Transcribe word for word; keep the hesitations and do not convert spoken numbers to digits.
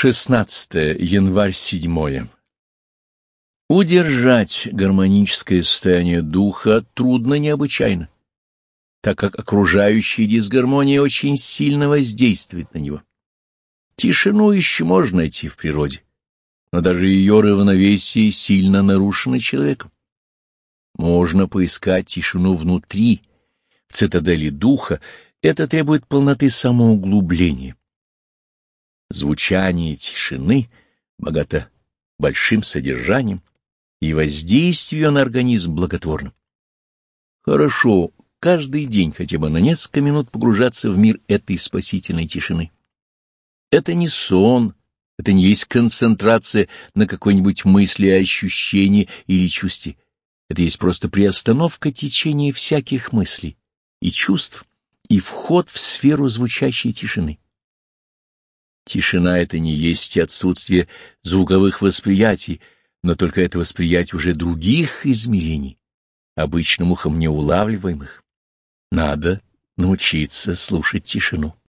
шестнадцатое январь седьмое. Удержать гармоническое состояние духа трудно необычайно, так как окружающая дисгармония очень сильно воздействует на него. Тишину еще можно найти в природе, но даже ее равновесие сильно нарушено человеком. Можно поискать тишину внутри, в цитадели духа, это требует полноты самоуглубления. Звучание тишины богато большим содержанием, и воздействие на организм благотворно. Хорошо каждый день хотя бы на несколько минут погружаться в мир этой спасительной тишины. Это не сон, это не есть концентрация на какой-нибудь мысли, ощущении или чувстве. Это есть просто приостановка течения всяких мыслей и чувств и вход в сферу звучащей тишины. Тишина — это не есть отсутствие звуковых восприятий, но только это восприятие уже других измерений, обычным ухом неулавливаемых. Надо научиться слушать тишину.